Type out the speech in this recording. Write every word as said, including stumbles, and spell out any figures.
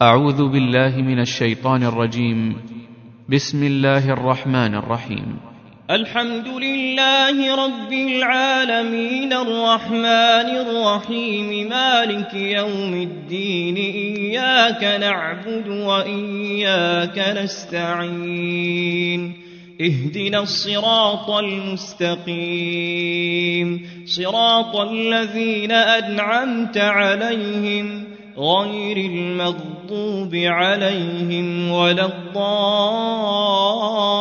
أعوذ بالله من الشيطان الرجيم. بسم الله الرحمن الرحيم. الحمد لله رب العالمين الرحمن الرحيم مالك يوم الدين إياك نعبد وإياك نستعين اهدنا الصراط المستقيم صراط الذين أنعمت عليهم غير المغضوب عليهم ولا الضالين